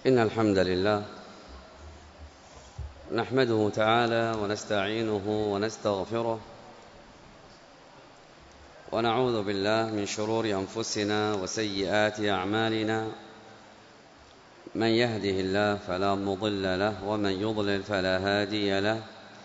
إن الحمد لله نحمده تعالى ونستعينه ونستغفره ونعوذ بالله من شرور أنفسنا وسيئات أعمالنا. من يهده الله فلا مضل له ومن يضلل فلا هادي له،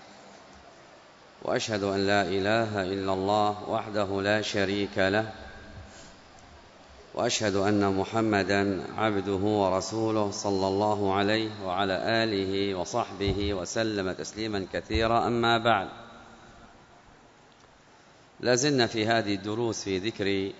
وأشهد أن لا إله إلا الله وحده لا شريك له، وأشهد أن محمدًا عبده ورسوله صلى الله عليه وعلى آله وصحبه وسلم تسليمًا كثيرا. أما بعد، لازلنا في هذه الدروس في ذكر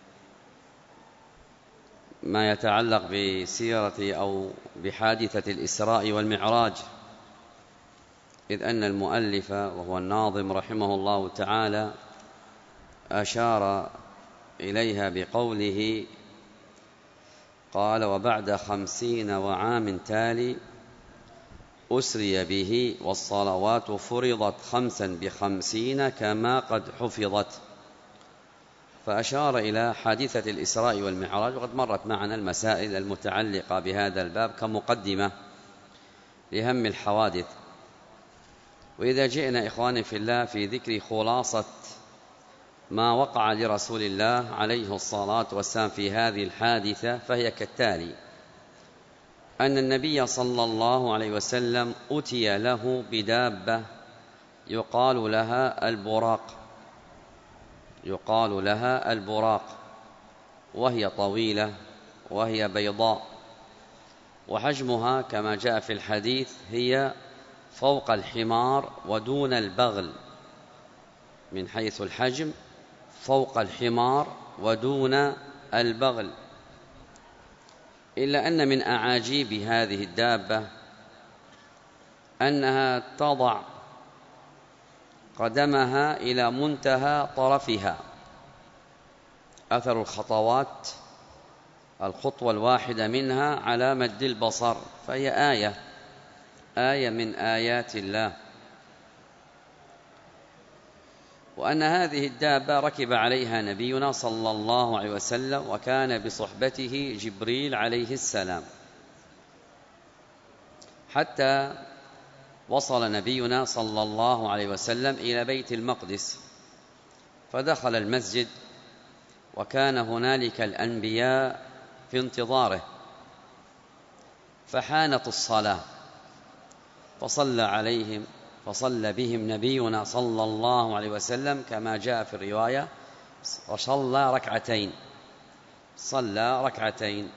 ما يتعلق بسيرة أو بحادثة الإسراء والمعراج، إذ أن المؤلف وهو الناظم رحمه الله تعالى أشار إليها بقوله: قال: وبعد 50 وعام تالي أسري به والصلوات فرضت 5 ب50 كما قد حفظت. فأشار إلى حادثة الإسراء والمعراج، وقد مرت معنا المسائل المتعلقة بهذا الباب كمقدمة لهم الحوادث. وإذا جئنا إخواني في الله في ذكر خلاصة ما وقع لرسول الله عليه الصلاة والسلام في هذه الحادثة، فهي كالتالي: أن النبي صلى الله عليه وسلم أتي له بدابة يقال لها البراق، وهي طويلة وهي بيضاء، وحجمها كما جاء في الحديث هي فوق الحمار ودون البغل، من حيث الحجم فوق الحمار ودون البغل. إلا أن من أعاجيب هذه الدابة أنها تضع قدمها إلى منتهى طرفها، أثر الخطوات الخطوة الواحدة منها على مد البصر، فهي آية من آيات الله. وأن هذه الدابة ركب عليها نبينا صلى الله عليه وسلم، وكان بصحبته جبريل عليه السلام، حتى وصل نبينا صلى الله عليه وسلم إلى بيت المقدس، فدخل المسجد وكان هنالك الأنبياء في انتظاره، فحانت الصلاة فصلى بهم نبينا صلى الله عليه وسلم كما جاء في الرواية، وصلى ركعتين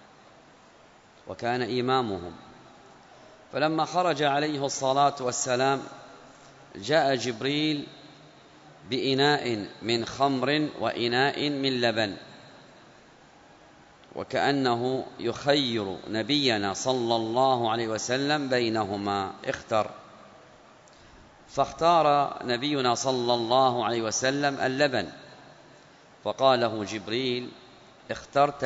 وكان إمامهم. فلما خرج عليه الصلاة والسلام جاء جبريل بإناء من خمر وإناء من لبن، وكأنه يخير نبينا صلى الله عليه وسلم بينهما، فاختار نبينا صلى الله عليه وسلم اللبن، فقال له جبريل: اخترت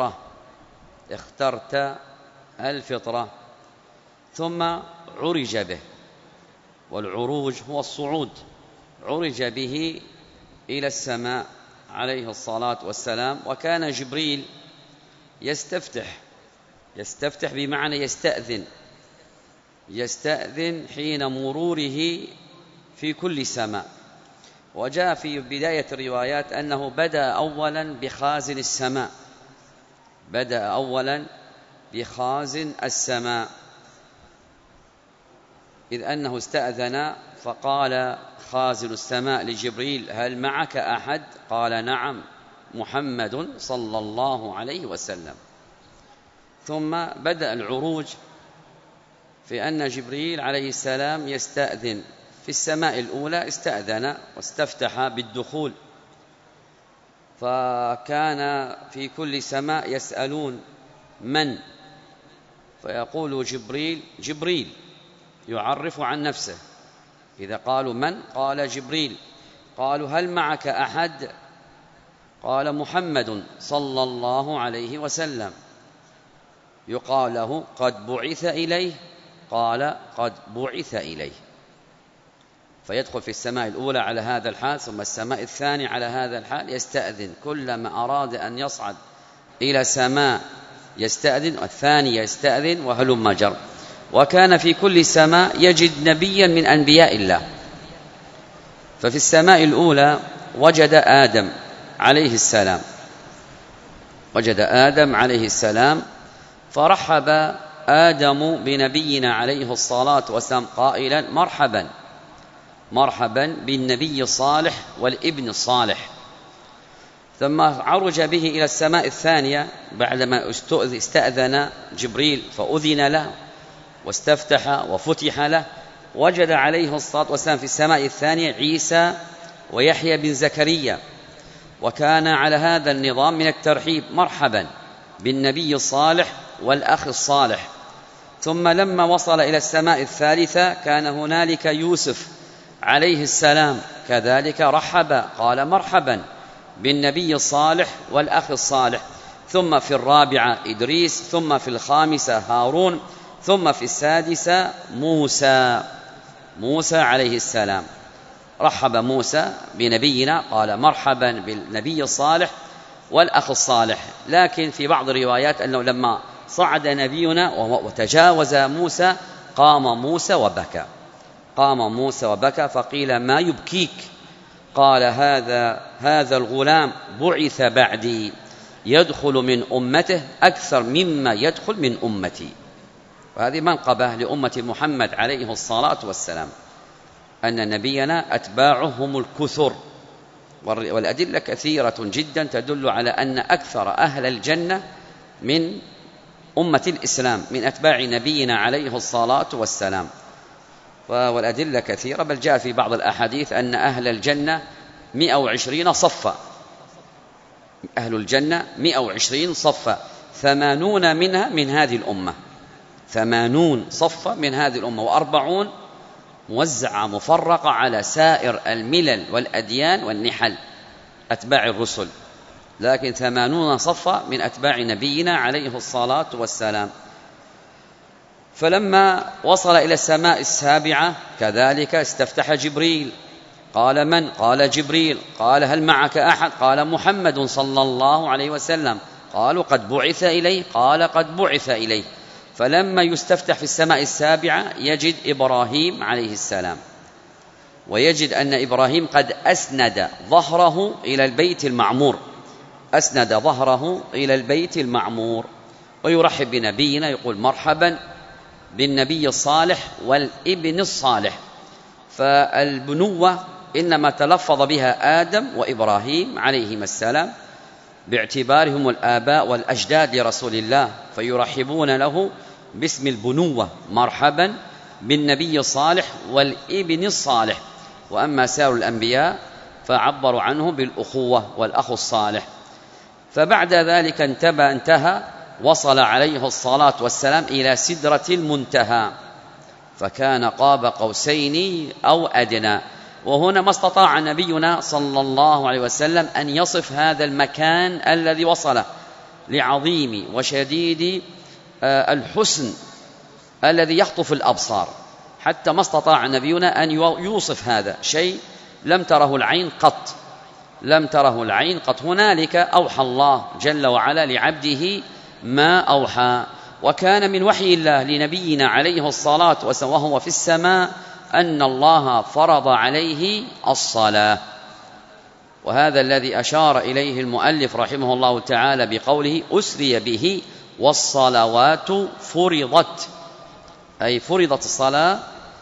الفطرة. ثم عرج به، والعروج هو الصعود، عرج به إلى السماء عليه الصلاة والسلام. وكان جبريل يستفتح بمعنى يستأذن حين مروره في كل سماء. وجاء في بداية الروايات أنه بدأ أولا بخازن السماء، إذ أنه استأذن، فقال خازن السماء لجبريل: هل معك أحد؟ قال: نعم، محمد صلى الله عليه وسلم. ثم بدأ العروج في أن جبريل عليه السلام يستأذن في السماء الأولى، استأذن واستفتح بالدخول، فكان في كل سماء يسألون من، فيقول جبريل يعرف عن نفسه، إذا قالوا من قال جبريل، قالوا هل معك أحد؟ قال محمد صلى الله عليه وسلم. يقال له قد بعث إليه؟ قال قد بعث إليه. فيدخل في السماء الأولى على هذا الحال، ثم السماء الثانية على هذا الحال، يستأذن كلما أراد أن يصعد إلى سماء يستأذن، والثاني يستأذن، وهلم جر. وكان في كل سماء يجد نبيا من أنبياء الله. ففي السماء الأولى وجد آدم عليه السلام، فرحب آدم بنبينا عليه الصلاة والسلام قائلا: مرحبا بالنبي الصالح والابن الصالح. ثم عرج به إلى السماء الثانية بعدما استأذن جبريل فأذن له واستفتح وفتح له، وجد عليه الصلاة والسلام في السماء الثانية عيسى ويحيى بن زكريا، وكان على هذا النظام من الترحيب: مرحبا بالنبي الصالح والأخ الصالح. ثم لما وصل إلى السماء الثالثة كان هنالك يوسف عليه السلام، كذلك رحب، قال: مرحبا بالنبي الصالح والأخ الصالح. ثم في الرابعة إدريس، ثم في الخامسة هارون، ثم في السادسة موسى عليه السلام. رحب موسى بنبينا، قال: مرحبا بالنبي الصالح والأخ الصالح. لكن في بعض الروايات أنه لما صعد نبينا وتجاوز موسى قام موسى وبكى، فقيل: ما يبكيك؟ قال: هذا الغلام بعث بعدي يدخل من أمته أكثر مما يدخل من أمتي. وهذه منقبة لأمة محمد عليه الصلاة والسلام، أن نبينا أتباعهم الكثر، والأدلة كثيرة جدا تدل على أن أكثر أهل الجنة من أمة الإسلام من أتباع نبينا عليه الصلاة والسلام. والأدلة كثيرة، بل جاء في بعض الأحاديث أن أهل الجنة 120 صفا، أهل الجنة 120 صفا، 80 منها من هذه الأمة، 80 صفا من هذه الأمة، و40 موزعة مفرقة على سائر الملل والأديان والنحل أتباع الرسل، لكن 80 صفا من أتباع نبينا عليه الصلاة والسلام. فلما وصل إلى السماء السابعة كذلك استفتح جبريل، قال: من؟ قال: جبريل. قال: هل معك أحد؟ قال: محمد صلى الله عليه وسلم. قالوا: قد بعث إليه؟ قال: قد بعث إليه. فلما يستفتح في السماء السابعة يجد إبراهيم عليه السلام، ويجد أن إبراهيم قد أسند ظهره إلى البيت المعمور، ويرحب بنبينا، يقول: مرحبا بالنبي الصالح والابن الصالح. فالبنوة إنما تلفظ بها آدم وإبراهيم عليهما السلام باعتبارهم الآباء والأجداد لرسول الله، فيرحبون له باسم البنوة: مرحبا بالنبي الصالح والابن الصالح. وأما سائر الأنبياء فعبروا عنه بالأخوة والأخ الصالح. فبعد ذلك انتهى وصل عليه الصلاة والسلام إلى سدرة المنتهى، فكان قاب قوسين أو أدنى. وهنا ما استطاع نبينا صلى الله عليه وسلم أن يصف هذا المكان الذي وصله لعظيم وشديد الحسن الذي يخطف الأبصار، حتى ما استطاع نبينا أن يوصف هذا شيء لم تره العين قط. هنالك أوحى الله جل وعلا لعبده ما أوحى. وكان من وحي الله لنبينا عليه الصلاة والسلام وهو في السماء أن الله فرض عليه الصلاة، وهذا الذي أشار إليه المؤلف رحمه الله تعالى بقوله: أسري به والصلوات فرضت، أي فرضت الصلاة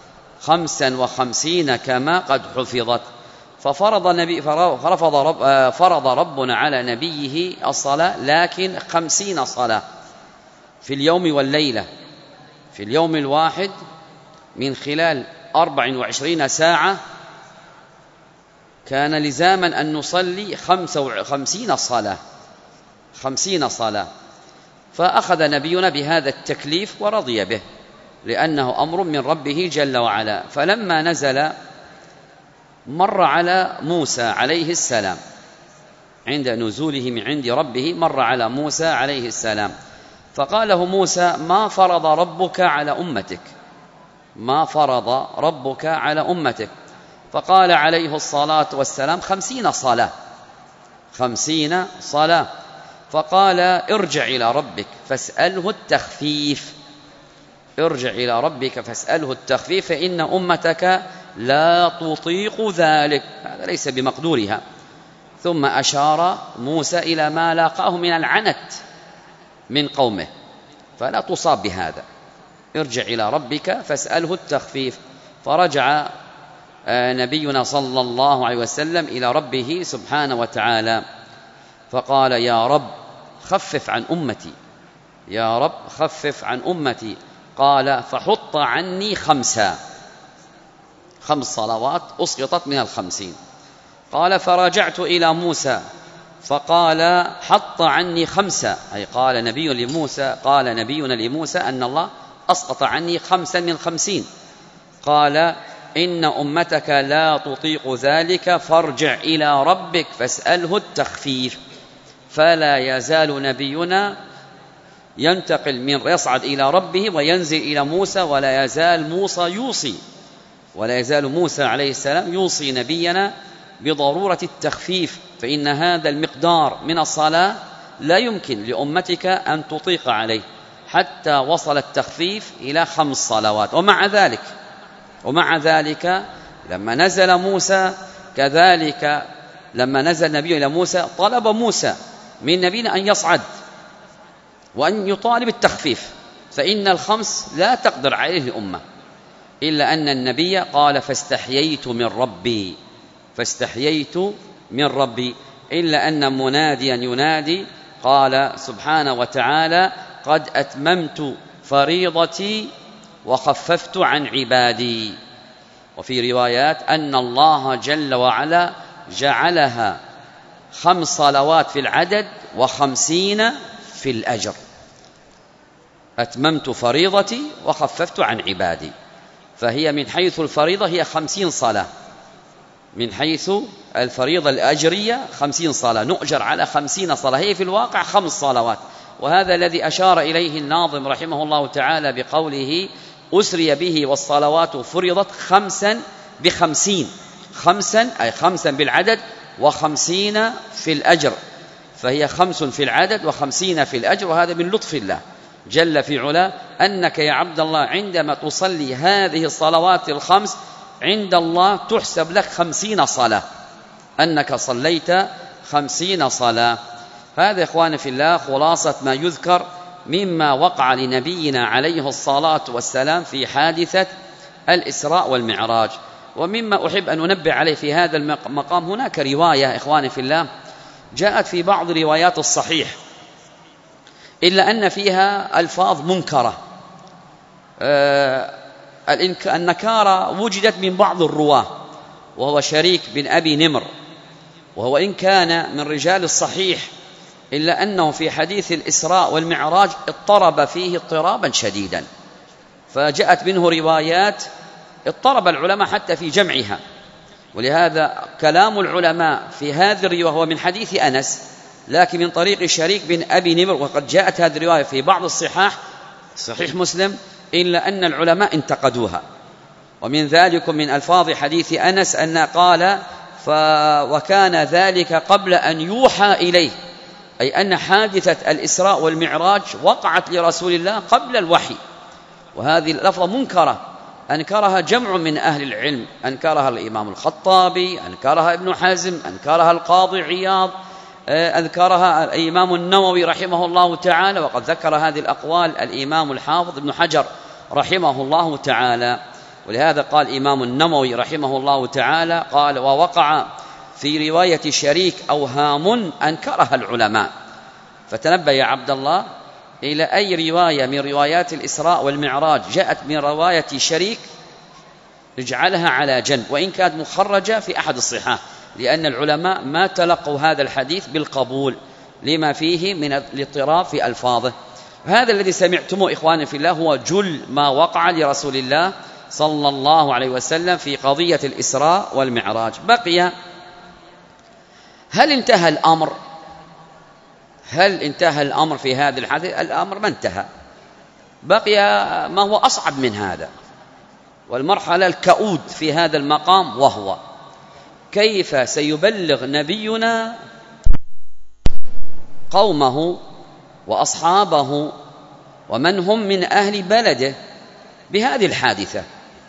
55 كما قد حفظت. فرض ربنا على نبيه الصلاة، لكن 50 صلاة في اليوم والليلة، في اليوم الواحد من خلال 24 ساعة كان لزاما أن نصلي 50 صلاة. فأخذ نبينا بهذا التكليف ورضي به، لأنه أمر من ربه جل وعلا. فلما نزل مر على موسى عليه السلام، عند نزوله من عند ربه مر على موسى عليه السلام، فقال له موسى: ما فرض ربك على أمتك؟ فقال عليه الصلاة والسلام: 50 صلاة. فقال ارجع إلى ربك فاسأله التخفيف، ارجع إلى ربك فاسأله التخفيف فإن أمتك لا تطيق ذلك، هذا ليس بمقدورها. ثم أشار موسى إلى ما لاقاه من العنت من قومه، فلا تصاب بهذا، ارجع إلى ربك فاسأله التخفيف. فرجع نبينا صلى الله عليه وسلم إلى ربه سبحانه وتعالى فقال يا رب خفف عن أمتي، يا رب خفف عن أمتي. قال فحط عني 5 صلوات أسقطت من 50. قال فرجعت إلى موسى فقال حط عني 5، أي قال نبينا لموسى أن الله أسقط عني 5 من 50. قال إن أمتك لا تطيق ذلك فارجع إلى ربك فاسأله التخفيف. فلا يزال نبينا ينتقل من يصعد إلى ربه وينزل إلى موسى، ولا يزال موسى عليه السلام يوصي نبينا بضرورة التخفيف، فإن هذا المقدار من الصلاة لا يمكن لأمتك أن تطيق عليه، حتى وصل التخفيف إلى 5 صلوات. ومع ذلك لما نزل موسى كذلك، لما نزل نبي إلى موسى طلب موسى من نبينا أن يصعد وأن يطالب التخفيف، فإن 5 لا تقدر عليه الأمة، إلا أن النبي قال فاستحييت من ربي، إلا أن مناديا ينادي قال سبحانه وتعالى قد أتممت فريضتي وخففت عن عبادي. وفي روايات أن الله جل وعلا جعلها 5 صلوات في العدد و50 في الأجر. أتممت فريضتي وخففت عن عبادي، فهي من حيث الفريضة هي 50 صلاة، من حيث الفريضة الأجرية 50 صلاة، نؤجر على 50 صلاة، هي في الواقع 5 صلوات. وهذا الذي أشار إليه الناظم رحمه الله تعالى بقوله أسري به والصلوات فرضت 5 ب50، 5 أي 5 بالعدد و50 في الأجر، فهي 5 في العدد و50 في الأجر. وهذا من لطف الله جل في علا، أنك يا عبد الله عندما تصلي هذه الصلوات ال5 عند الله تحسب لك 50 صلاة، أنك صليت 50 صلاة. هذا إخواني في الله خلاصة ما يذكر مما وقع لنبينا عليه الصلاة والسلام في حادثة الإسراء والمعراج. ومما أحب أن أنبه عليه في هذا المقام، هناك رواية إخواني في الله جاءت في بعض روايات الصحيح إلا أن فيها ألفاظ منكرة، النكارة وجدت من بعض الرواة، وهو شريك بن أبي نمر، وهو إن كان من رجال الصحيح إلا أنه في حديث الإسراء والمعراج اضطرب فيه اضطرابا شديدا، فجاءت منه روايات اضطرب العلماء حتى في جمعها. ولهذا كلام العلماء في هذه الرواية هو من حديث أنس، لكن من طريق شريك بن أبي نمر، وقد جاءت هذه الرواية في بعض الصحاح صحيح مسلم، إلا أن العلماء انتقدوها. ومن ذلك من ألفاظ حديث أنس أن قال وكان ذلك قبل أن يوحى إليه، أي أن حادثة الإسراء والمعراج وقعت لرسول الله قبل الوحي. وهذه اللفظة منكرة، أنكرها جمع من أهل العلم، أنكرها الإمام الخطابي، أنكرها ابن حزم، أنكرها القاضي عياض، أذكرها الإمام النووي رحمه الله تعالى، وقد ذكر هذه الأقوال الإمام الحافظ ابن حجر رحمه الله تعالى. ولهذا قال الإمام النووي رحمه الله تعالى قال ووقع في رواية شريك أوهام أنكرها العلماء. فتنبه يا عبد الله إلى أي رواية من روايات الإسراء والمعراج جاءت من رواية شريك اجعلها على جنب، وإن كانت مخرجة في أحد الصحاح، لأن العلماء ما تلقوا هذا الحديث بالقبول لما فيه من الاضطراب في ألفاظه. هذا الذي سمعتموه إخواني في الله هو جل ما وقع لرسول الله صلى الله عليه وسلم في قضية الإسراء والمعراج. بقي هل انتهى الأمر في هذا الحديث؟ الأمر ما انتهى، بقي ما هو أصعب من هذا، والمرحلة الكؤود في هذا المقام، وهو كيف سيبلغ نبينا قومه وأصحابه ومن هم من أهل بلده بهذه الحادثة،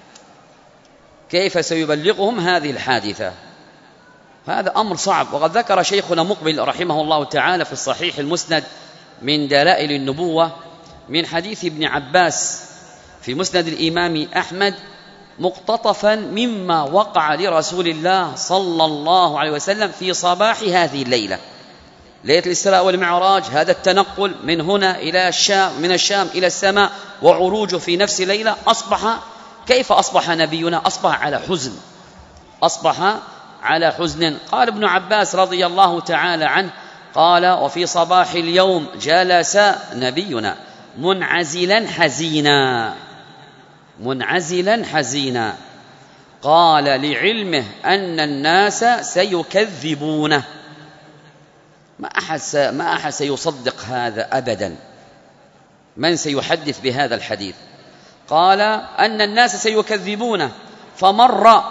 كيف سيبلغهم هذه الحادثة؟ هذا أمر صعب. وقد ذكر شيخنا مقبل رحمه الله تعالى في الصحيح المسند من دلائل النبوة من حديث ابن عباس في مسند الإمام أحمد مقتطفا مما وقع لرسول الله صلى الله عليه وسلم في صباح هذه الليلة، ليلة الإسراء والمعراج. هذا التنقل من هنا إلى الشام، من الشام إلى السماء، وعروجه في نفس ليلة. كيف أصبح نبينا؟ أصبح على حزن، أصبح على حزن. قال ابن عباس رضي الله تعالى عنه قال: وفي صباح اليوم جلس نبينا منعزلا حزينا، منعزلا حزينا، قال: لعلمه أن الناس سيكذبونه. ما أحد سيصدق هذا أبدا. من سيحدث بهذا الحديث؟ قال: أن الناس سيكذبونه. فمر،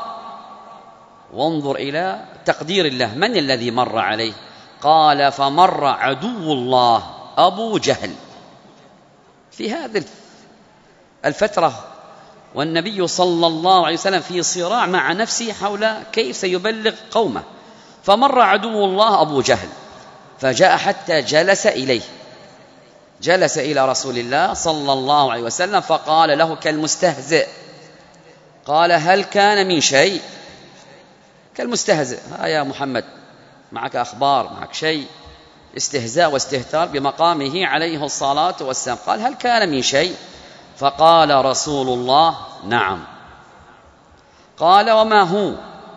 وانظر إلى تقدير الله، من الذي مر عليه؟ قال: فمر عدو الله أبو جهل في هذه الفترة، والنبي صلى الله عليه وسلم في صراع مع نفسه حول كيف سيبلغ قومه. فمر عدو الله أبو جهل فجاء حتى جلس إليه، جلس إلى رسول الله صلى الله عليه وسلم فقال له كالمستهزئ، قال: هل كان من شيء؟ كالمستهزئ، ها يا محمد معك أخبار، معك شيء، استهزاء واستهتار بمقامه عليه الصلاة والسلام. قال: هل كان من شيء؟ فقال رسول الله: نعم. قال: وما هو؟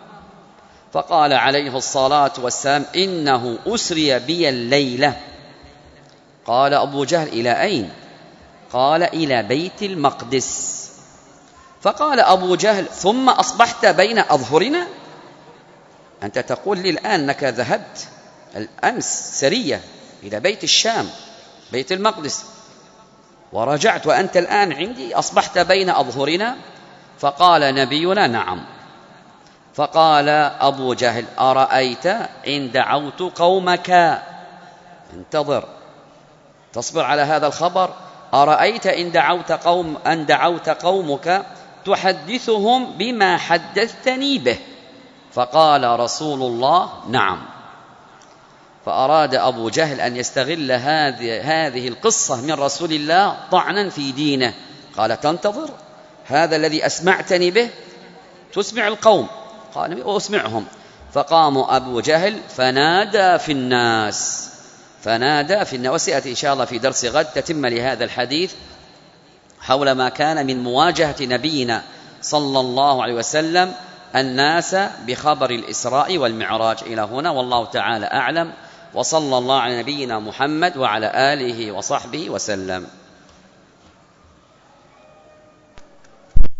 فقال عليه الصلاة والسلام: إنه أسري بي الليلة. قال أبو جهل: إلى أين؟ قال: إلى بيت المقدس. فقال أبو جهل: ثم أصبحت بين أظهرنا؟ أنت تقول لي الآن أنك ذهبت الأمس سرية إلى بيت الشام، بيت المقدس، ورجعت وأنت الآن عندي، أصبحت بين أظهرنا؟ فقال نبينا: نعم. فقال أبو جهل: أرأيت إن دعوت قومك؟ انتظر، تصبر على هذا الخبر. أرأيت إن دعوت قومك تحدثهم بما حدثتني به؟ فقال رسول الله: نعم. فأراد أبو جهل أن يستغل هذه القصة من رسول الله طعنا في دينه. قال: تنتظر، هذا الذي أسمعتني به تسمع القوم. قال: أسمعهم. فقام أبو جهل فنادى في الناس، وسيأتي إن شاء الله في درس غد تتم لهذا الحديث حول ما كان من مواجهة نبينا صلى الله عليه وسلم الناس بخبر الإسراء والمعراج. إلى هنا والله تعالى أعلم، وصلى الله على نبينا محمد وعلى آله وصحبه وسلم.